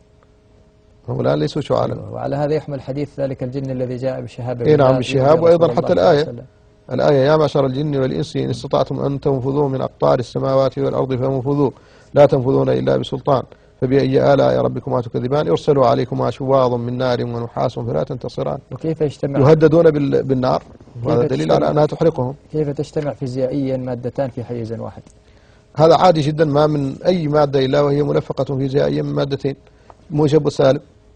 هم الآن ليسوا شعالا. وعلى هذا يحمل حديث ذلك الجن الذي جاء بالشهاب. اي نعم، بالشهاب. وأيضا حتى الآية الآية يا معشر الجن والإنس إن استطعتم أن تنفذوا من أقطار السماوات والأرض فانفذوا لا تنفذون إلا بسلطان فبأي آلاء ربكما تكذبان يرسل عليكما شواظ من نار ونحاس فلا تنتصران. وكيف يجتمع يهددون بالنار، وهذا دليل على أنها تحرقهم. كيف تجتمع فيزيائيا مادتان في حيز واحد؟ هذا عادي جدا، ما من أي مادة إلا وهي ملفقة فيزيائيا من مادتين، موجب وسالب.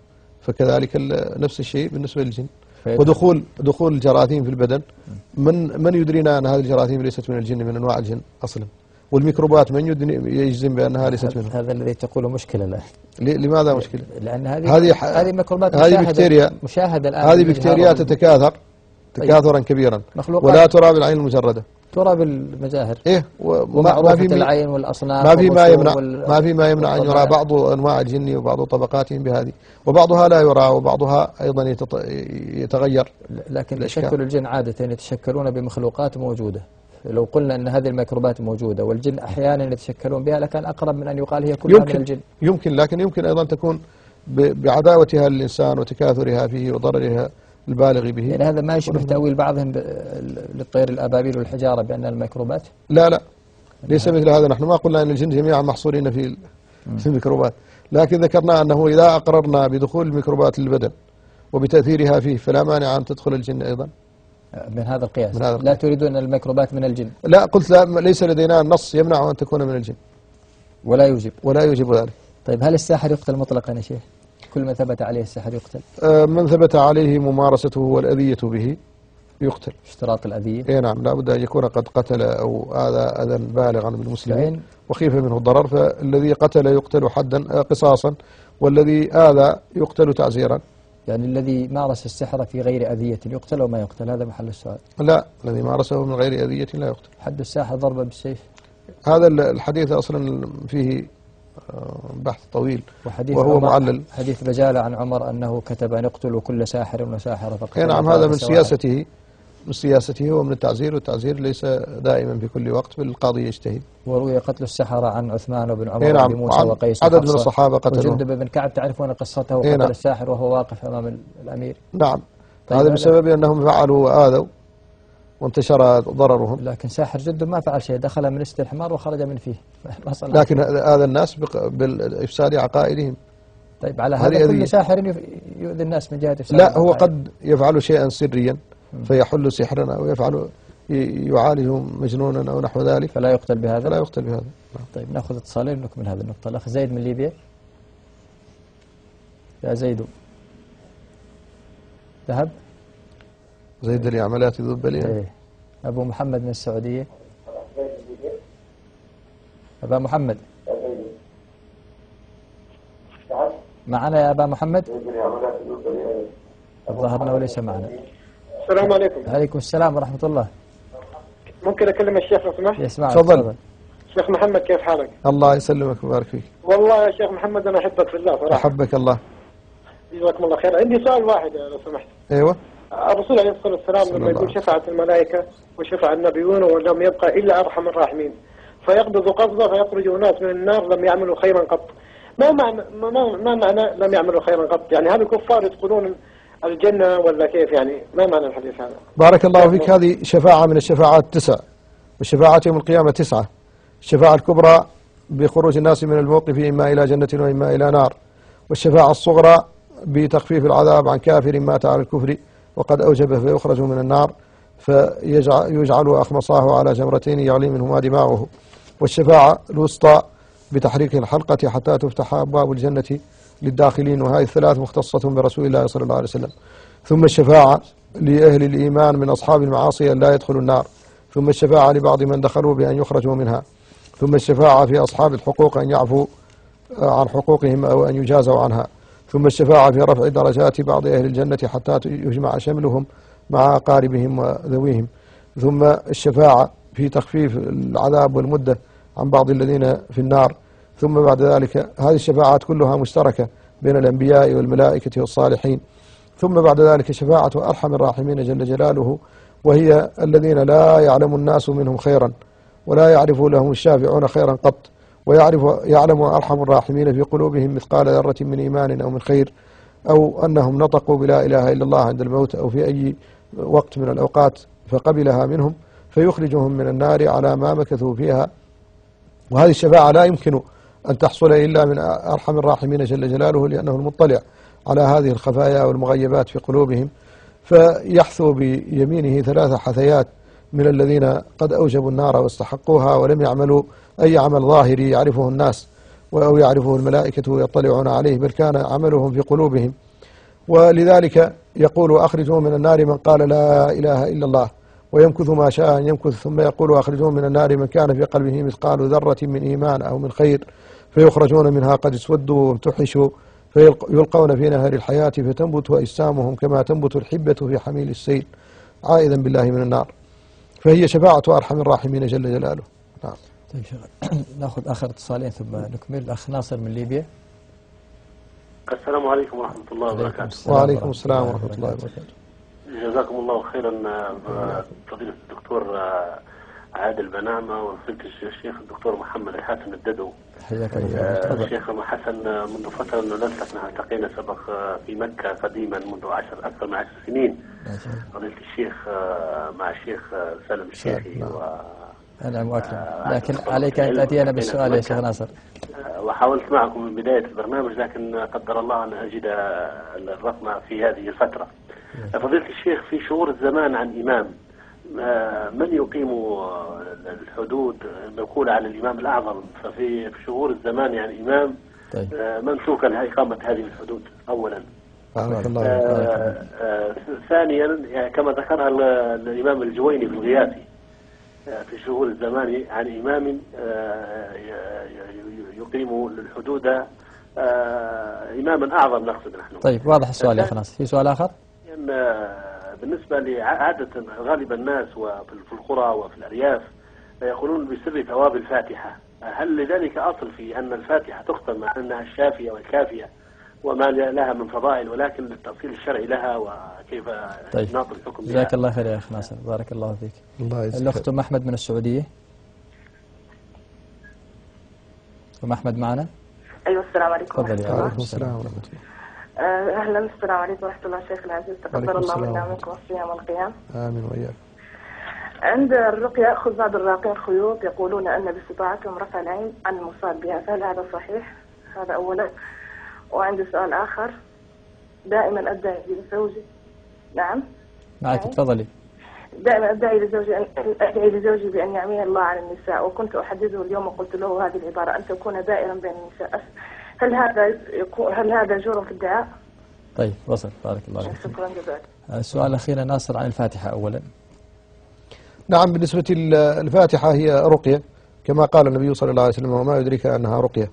فكذلك نفس الشيء بالنسبة للجن. ودخول دخول الجراثيم في البدن، من من يدرينا أن هذه الجراثيم ليست من الجن، من أنواع الجن أصلا. والميكروبات من يجزم بأنها ليست منها. هذا الذي تقوله مشكلة الآن. لماذا مشكلة؟ لأن هذه هذه هذه ميكروبات هذه بكتيريا مشاهدة الآن. هذه بكتيريا تتكاثر تكاثرا كبيرا ولا ترى بالعين المجردة، ترى بالمجاهر. إيه، وما في العين والأصناف. ما في ما يمنع ما في ما يمنع أن يرى بعض أنواع الجن وبعض طبقاتهم بهذه، وبعضها لا يرى وبعضها أيضا يتغير. لكن تشكل الجن عادة يتشكلون بمخلوقات موجودة. لو قلنا أن هذه الميكروبات موجودة والجن أحيانا يتشكلون بها لكان أقرب من أن يقال هي كلها من الجن. يمكن، لكن يمكن أيضا تكون بعداوتها للإنسان وتكاثرها فيه وضررها البالغ به. يعني هذا ما يشبه تأويل بعضهم للطير الأبابيل والحجارة بأن الميكروبات؟ لا لا، ليس مثل هذا. نحن ما قلنا أن الجن جميعا محصورين في في الميكروبات، لكن ذكرنا أنه إذا أقررنا بدخول الميكروبات للبدن وبتأثيرها فيه فلا مانع أن تدخل الجن أيضا. من هذا القياس. من هذا لا تريدون الميكروبات من الجن؟ لا، قلت لا، ليس لدينا نص يمنع أن تكون من الجن ولا يوجب ولا يوجب ذلك. طيب هل الساحر يقتل مطلقا يا شيخ؟ كل من ثبت عليه السحر يقتل؟ آه، من ثبت عليه ممارسته والأذية به يقتل. اشتراط الأذية؟ اي نعم، لا بد أن يكون قد قتل أو آذى أذى بالغا بالمسلمين وخيف منه الضرر، فالذي قتل يقتل حدا قصاصا، والذي آذى يقتل تعزيرا. يعني الذي مارس السحر في غير أذية يقتل أو ما يقتل؟ هذا محل السؤال. لا، الذي مارسه من غير أذية لا يقتل. حد الساحر ضربة بالسيف؟ هذا الحديث أصلا فيه بحث طويل وهو معلل. حديث بجالة عن عمر أنه كتب أن يقتل كل ساحر وساحرة فقط. نعم، هذا من سياسته من سياسته ومن التعزير، والتعزير ليس دائما في كل وقت، بل القاضي يجتهد. وروي قتل السحرة عن عثمان وابن عمر وابن نعم، موسى وقيس عدد من الصحابة قتلوا. وجندب بن كعب تعرفون قصته، وقتل نعم. الساحر وهو واقف أمام الأمير. نعم. طيب هذا بسبب أنهم فعلوا وآذوا وانتشر ضررهم. لكن ساحر جندب ما فعل شيء، دخل من است الحمار وخرج من فيه. لكن آذى الناس بالإفساد عقائدهم. طيب على هذا كل ساحر يؤذي الناس من جهة إفساد؟ لا، هو قد يفعل شيئا سريا فيحل سحرا، أو يفعل يعالج مجنونا أو نحو ذلك فلا يقتل بهذا. فلا يقتل بهذا. طيب نأخذ اتصالين ونكمل هذه النقطة. الأخ زيد من ليبيا. يا زيد. ذهب؟ زيد لي عمليات ذب لي. ايه. أبو محمد من السعودية. أبا محمد معنا يا أبا محمد؟ ظهرنا وليس معنا. السلام عليكم. عليكم السلام ورحمة الله. ممكن أكلم الشيخ لو سمحت؟ يسمعك. تفضل. شيخ محمد كيف حالك؟ الله يسلمك ويبارك فيك. والله يا شيخ محمد أنا أحبك في الله صراحة. أحبك الله. جزاكم الله خير. عندي سؤال واحد لو سمحت. أيوة. الرسول عليه الصلاة والسلام لما يقول شفاعة الملائكة وشفاع النبيون ولم يبقى إلا أرحم الراحمين، فيقبض قبضة فيخرج أناس من النار لم يعملوا خيرا قط. ما معنى ما, ما معنى لم يعملوا خيرا قط؟ يعني هل الكفار يدخلون الجنة ولا كيف يعني؟ ما معنى الحديث هذا؟ بارك الله فيك. هذه شفاعة من الشفاعات التسع، والشفاعة يوم القيامة تسعة. الشفاعة الكبرى بخروج الناس من الموقف إما إلى جنة وإما إلى نار. والشفاعة الصغرى بتخفيف العذاب عن كافر مات على الكفر وقد أوجبه فيخرج من النار فيجعل أخمصاه على جمرتين يعلي منهما دماغه. والشفاعة الوسطى بتحريك الحلقة حتى تفتح أبواب الجنة للداخلين، وهذه الثلاث مختصة برسول الله صلى الله عليه وسلم. ثم الشفاعة لأهل الإيمان من أصحاب المعاصي أن لا يدخلوا النار. ثم الشفاعة لبعض من دخلوا بأن يخرجوا منها. ثم الشفاعة في أصحاب الحقوق أن يعفوا عن حقوقهم أو أن يجازوا عنها. ثم الشفاعة في رفع درجات بعض أهل الجنة حتى يجمع شملهم مع أقاربهم وذويهم. ثم الشفاعة في تخفيف العذاب والمدة عن بعض الذين في النار. ثم بعد ذلك هذه الشفاعات كلها مشتركة بين الأنبياء والملائكة والصالحين. ثم بعد ذلك شفاعة أرحم الراحمين جل جلاله، وهي الذين لا يعلم الناس منهم خيرا ولا يعرف لهم الشافعون خيرا قط، ويعرف يعلم أرحم الراحمين في قلوبهم مثقال ذرة من إيمان أو من خير، أو أنهم نطقوا بلا إله إلا الله عند الموت أو في أي وقت من الأوقات فقبلها منهم فيخرجهم من النار على ما مكثوا فيها. وهذه الشفاعة لا يمكن أن تحصل إلا من أرحم الراحمين جل جلاله، لأنه المطلع على هذه الخفايا والمغيبات في قلوبهم، فيحثو بيمينه ثلاث حثيات من الذين قد أوجبوا النار واستحقوها ولم يعملوا أي عمل ظاهري يعرفه الناس أو يعرفه الملائكة ويطلعون عليه، بل كان عملهم في قلوبهم. ولذلك يقول أخرجوا من النار من قال لا إله إلا الله ويمكث ما شاء أن يمكث، ثم يقول أخرجوا من النار من كان في قلبه مثقال ذرة من إيمان أو من خير فيخرجون منها قد اسودوا وامتحشوا فيلقون في نهر الحياة فتنبت أجسامهم كما تنبت الحبة في حميل السيل عائذا بالله من النار. فهي شفاعة أرحم الراحمين جل جلاله. نعم. طيب ناخذ آخر اتصالين ثم نكمل. الأخ ناصر من ليبيا. السلام عليكم ورحمة الله وبركاته. وعليكم السلام ورحمة الله وبركاته. جزاكم الله خيرا فضيلة الدكتور عادل بنعمة وفضيلة الشيخ الدكتور محمد الحسن الددو. حياك الله. الشيخ حسن منذ فترة نلتقينا التقينا سبق في مكة قديما منذ عشر أكثر من عشر سنين. فضيلة الشيخ مع الشيخ سالم الشيخي و نعم واكرم، لكن عليك أن تأتينا بالسؤال يا شيخ ناصر. وحاولت معكم من بداية البرنامج لكن قدر الله أن أجد الرقم في هذه الفترة. فضيلة الشيخ في شهور الزمان عن إمام من يقيم الحدود نقول على الإمام الأعظم، ففي شهور الزمان يعني إمام طيب. من توكل إقامة هذه الحدود أولا. بارك الله. آه آه ثانيا يعني كما ذكرها الإمام الجويني في الغياثي في شهور الزمان عن إمام يقيم للحدود إماما أعظم نقصد نحن. طيب واضح السؤال يا أخي ناصر. في سؤال آخر؟ بالنسبة لعادة غالب الناس وفي القرى وفي الأرياف يقولون بسر ثواب الفاتحة، هل لذلك أصل في أن الفاتحة تختم مع أنها الشافية والكافية وما لها من فضائل، ولكن للتفصيل الشرعي لها وكيف طيب. ناطق الحكم بها؟ جزاك الله خير يا أخي ناصر، بارك الله فيك. الله يجزاك. الأخت أم أحمد من السعودية. أم أحمد معنا؟ أيوة السلام عليكم. تفضل يا وعليكم السلام ورحمة الله. أهلا السلام عليكم ورحمة الله شيخ العزيز، تقبل الله منا ومنكم الصيام والقيام. آمين وإياك. عند الرقية يأخذ بعض الراقين خيوط يقولون أن باستطاعتهم رفع العين عن المصاب بها، فهل هذا صحيح؟ هذا أولا. وعندي سؤال آخر، دائما أدعي لزوجي. نعم معك تفضلي. دائما أدعي لزوجي أن أدعي لزوجي بأن يعمي الله على النساء، وكنت أحدده اليوم وقلت له هذه العبارة أن تكون دائرا بين النساء، هل هذا يكون هل هذا جرم في الدعاء؟ طيب وصل، بارك الله فيك. شكرا جزاك. السؤال الأخير ناصر عن الفاتحة أولا. نعم، بالنسبة للفاتحة هي رقية كما قال النبي صلى الله عليه وسلم وما يدرك أنها رقية،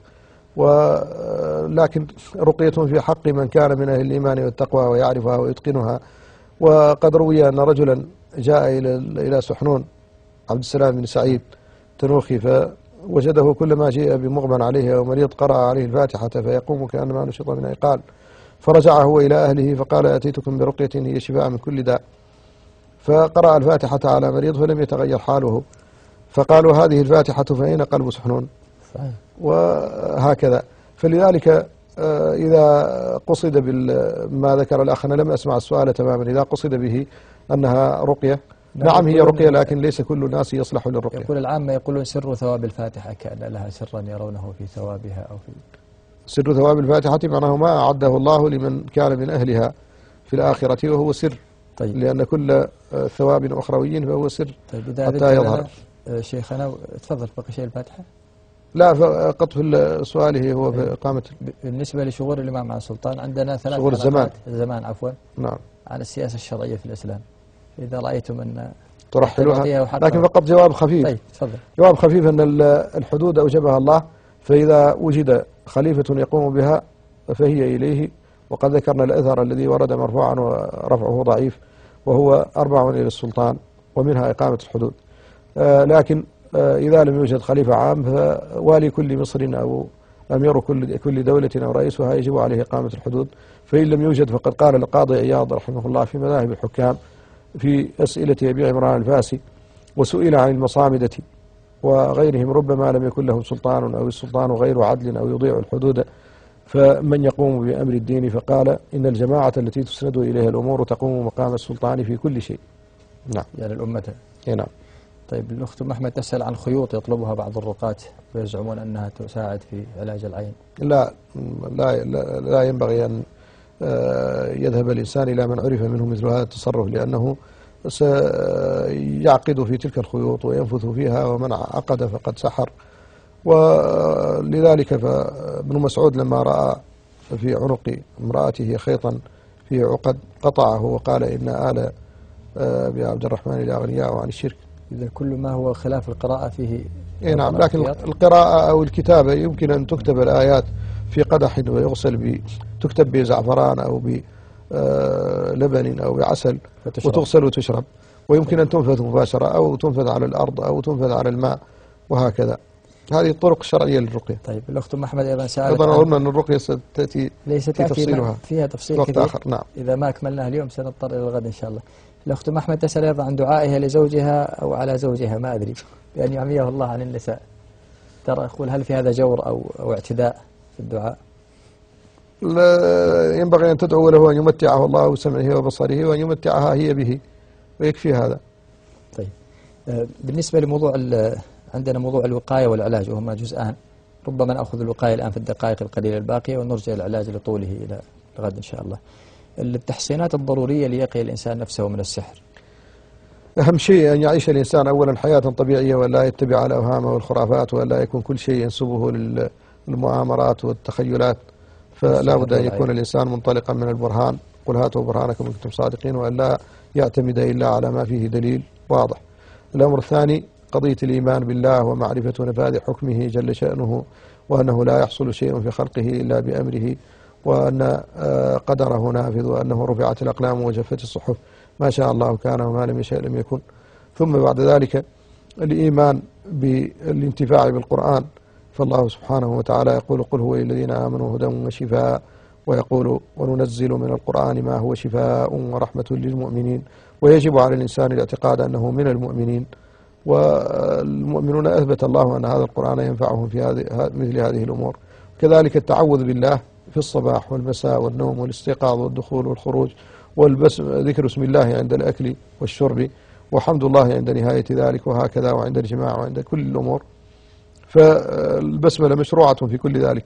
ولكن رقية في حق من كان من أهل الإيمان والتقوى ويعرفها ويتقنها. وقد روي أن رجلا جاء إلى إلى سحنون عبد السلام بن سعيد تنوخي فوجده كلما جاء بمغمى عليه أو مريض قرأ عليه الفاتحة فيقوم كأنما نشط من عقال، فرجع هو إلى أهله فقال أتيتكم برقية هي شفاء من كل داء، فقرأ الفاتحة على مريض فلم يتغير حاله، فقالوا هذه الفاتحة فأين قلب سحنون؟ وهكذا. فلذلك إذا قصد بما ذكر الأخ، أنا لم أسمع السؤال تماما، إذا قصد به أنها رقية نعم هي رقية لكن ليس كل الناس يصلح للرقية. يقول العامة يقولون سر ثواب الفاتحة كأن لها سرا يرونه في ثوابها أو في سر ثواب الفاتحة معناه ما أعده الله لمن كان من أهلها في الآخرة وهو سر. طيب. لأن كل ثواب أخروي فهو سر. طيب إذا حتى يظهر. شيخنا تفضل بقي شيء الفاتحة. لا فقط في سؤاله هو في إقامة. بالنسبة لشغور الإمام على السلطان عندنا ثلاث شغور الزمان الزمان عفوا نعم عن السياسة الشرعية في الإسلام. إذا رأيتم أن ترحلوها لكن فقط جواب خفيف. طيب تفضل. جواب خفيف أن الحدود أوجبها الله، فإذا وجد خليفة يقوم بها فهي إليه. وقد ذكرنا الأثر الذي ورد مرفوعا ورفعه ضعيف وهو أربع إلى السلطان ومنها إقامة الحدود. آه لكن آه إذا لم يوجد خليفة عام فوالي كل مصر أو أمير كل كل دولة أو رئيسها يجب عليه إقامة الحدود. فإن لم يوجد فقد قال القاضي عياض رحمه الله في مذاهب الحكام في أسئلة أبي عمران الفاسي وسئل عن المصامدة وغيرهم ربما لم يكن لهم سلطان أو السلطان غير عدل أو يضيع الحدود فمن يقوم بأمر الدين، فقال إن الجماعة التي تسند إليها الأمور تقوم مقام السلطان في كل شيء. نعم يعني الأمة. نعم. طيب الأخت أم أحمد تسأل عن خيوط يطلبها بعض الرقاة ويزعمون أنها تساعد في علاج العين. لا لا لا, لا ينبغي أن يذهب الإنسان إلى من عرف منه مثل هذا التصرف، لأنه سيعقد في تلك الخيوط وينفث فيها، ومن عقد فقد سحر. ولذلك فابن مسعود لما رأى في عنق امرأته خيطا فيه عقد قطعه وقال إن آل أبي عبد الرحمن الأغنياء عن الشرك. إذا كل ما هو خلاف القراءة فيه. إيه نعم، لكن القراءة أو الكتابة يمكن أن تكتب الآيات في قدح ويغسل ب تكتب بزعفران أو بلبن أو بعسل وتغسل وتشرب، ويمكن أن تنفذ مباشرة أو تنفذ على الأرض أو تنفذ على الماء وهكذا. هذه الطرق الشرعية للرقية. طيب الأخت أم أحمد أيضا سألت أيضا أظن أن الرقية ستأتي ليست في تفصيلها فيها تفصيل وقت كبير. آخر. نعم. إذا ما أكملناها اليوم سنضطر إلى الغد إن شاء الله. الأخت أم أحمد تسأل أيضا عن دعائها لزوجها أو على زوجها، ما أدري بأن يعميه الله عن النساء. ترى أقول هل في هذا جور أو أو اعتداء في الدعاء؟ لا ينبغي أن تدعو له أن يمتعه الله بسمعه وبصره وأن يمتعها هي به ويكفي هذا. طيب بالنسبة لموضوع عندنا موضوع الوقاية والعلاج وهما جزءان، ربما نأخذ الوقاية الآن في الدقائق القليلة الباقية ونرجع العلاج لطوله إلى الغد إن شاء الله. التحصينات الضرورية ليقي الإنسان نفسه من السحر. أهم شيء أن يعيش الإنسان أولا حياة طبيعية ولا يتبع الأوهام والخرافات ولا يكون كل شيء ينسبه للمؤامرات والتخيلات، فلا بد أن يكون الإنسان منطلقا من البرهان، قل هاتوا برهانكم إن كنتم صادقين، وأن لا يعتمد إلا على ما فيه دليل واضح. الأمر الثاني قضية الإيمان بالله ومعرفة نفاذ حكمه جل شأنه، وأنه لا يحصل شيء في خلقه إلا بأمره، وأن قدره نافذ، وأنه رفعت الأقلام وجفت الصحف، ما شاء الله كان وما لم يشاء لم يكن. ثم بعد ذلك الإيمان بالانتفاع بالقرآن، فالله سبحانه وتعالى يقول قل هو للذين آمنوا هدى وشفاء، ويقول وننزل من القرآن ما هو شفاء ورحمة للمؤمنين، ويجب على الإنسان الاعتقاد أنه من المؤمنين، والمؤمنون أثبت الله أن هذا القرآن ينفعهم في هذه مثل هذه الأمور. كذلك التعوذ بالله في الصباح والمساء والنوم والاستيقاظ والدخول والخروج، وذكر اسم الله عند الأكل والشرب، وحمد الله عند نهاية ذلك، وهكذا وعند الجماع وعند كل الأمور. فالبسملة مشروعة في كل ذلك،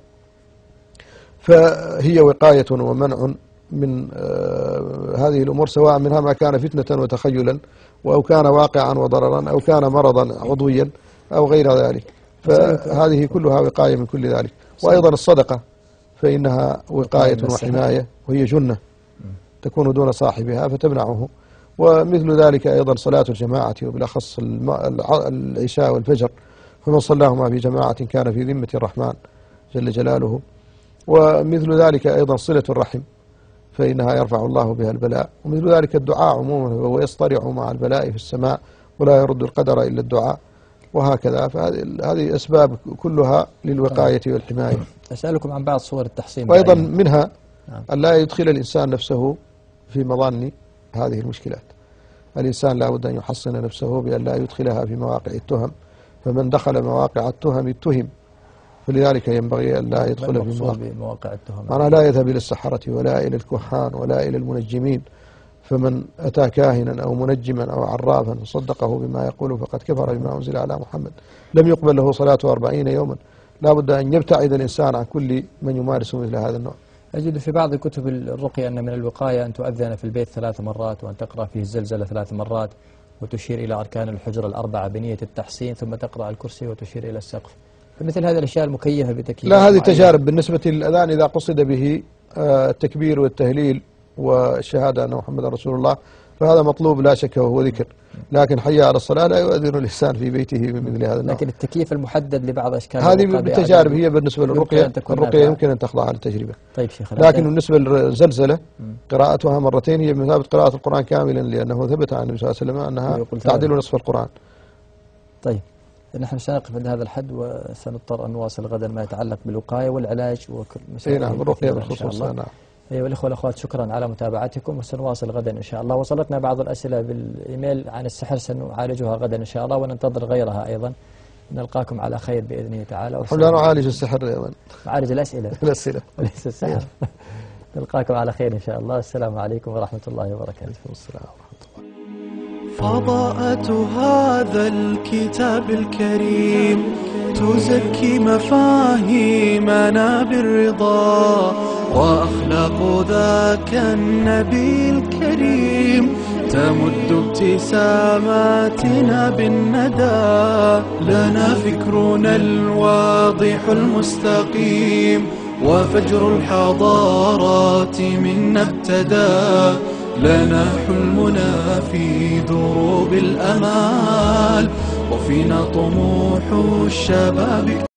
فهي وقاية ومنع من هذه الأمور، سواء منها ما كان فتنة وتخيلا أو كان واقعا وضررا أو كان مرضا عضويا أو غير ذلك، فهذه كلها وقاية من كل ذلك. وأيضا الصدقة فإنها وقاية وحماية، وهي جنة تكون دون صاحبها فتمنعه. ومثل ذلك أيضا صلاة الجماعة، وبالأخص العشاء والفجر، فمن صلاهما في جماعة كان في ذمة الرحمن جل جلاله. ومثل ذلك أيضا صلة الرحم، فإنها يرفع الله بها البلاء. ومثل ذلك الدعاء عموما، وهو يصطرع مع البلاء في السماء ولا يرد القدر إلا الدعاء، وهكذا. فهذه أسباب كلها للوقاية والحماية. أسألكم عن بعض صور التحصين، وأيضا منها أن لا يدخل الإنسان نفسه في مظان هذه المشكلات. الإنسان لا بد أن يحصن نفسه بأن لا يدخلها في مواقع التهم، فمن دخل مواقع التهم اتهم، فلذلك ينبغي أن لا يدخل في مواقع التهم. أنا لا يذهب إلى السحرة ولا إلى الكهان ولا إلى المنجمين، فمن أتى كاهنا أو منجما أو عرافا فصدقه بما يقول فقد كفر بما أنزل على محمد لم يقبل له صلاة أربعين يوما. لا بد أن يبتعد الإنسان عن كل من يمارس مثل هذا النوع. أجد في بعض كتب الرقية أن من الوقاية أن تؤذن في البيت ثلاث مرات وأن تقرأ فيه الزلزلة ثلاث مرات وتشير إلى أركان الحجرة الأربعة بنية التحسين ثم تقرأ الكرسي وتشير إلى السقف. فمثل هذه الأشياء المكيفة بتكييف. لا، هذه تجارب بالنسبة للأذان إذا قصد به التكبير والتهليل والشهادة أن محمد رسول الله فهذا مطلوب لا شك وهو ذكر، لكن حي على الصلاة لا يؤذن الإنسان في بيته بمثل هذا النوع. لكن التكييف المحدد لبعض أشكال هذه بالتجارب هي بالنسبة للرقية، الرقية يمكن أن تخضع للتجربة. طيب شيخ، لكن بالنسبة للزلزلة قراءتها مرتين هي بمثابة قراءة القرآن كاملا، لأنه ثبت عن النبي صلى الله عليه وسلم أنها تعدل نصف القرآن. طيب نحن سنقف عند هذا الحد وسنضطر أن نواصل غدا ما يتعلق بالوقاية والعلاج وكل مسائل. نعم، الرقية بالخصوص. نعم. أيها الأخوة والأخوات، شكرا على متابعتكم وسنواصل غدا إن شاء الله. وصلتنا بعض الأسئلة بالإيميل عن السحر سنعالجها غدا إن شاء الله وننتظر غيرها أيضا. نلقاكم على خير بإذنه تعالى. لا نعالج السحر أيضا، نعالج الأسئلة الأسئلة وليس السحر. نلقاكم على خير إن شاء الله. السلام عليكم ورحمة الله وبركاته. السلام ورحمة الله. فضاءة هذا الكتاب الكريم تزكي مفاهيمنا بالرضا، وأخلاق ذاك النبي الكريم تمد ابتساماتنا بالندى. لنا فكرنا الواضح المستقيم وفجر الحضارات منا ابتدى. لنا حلمنا في دروب الأمال وفينا طموح الشباب.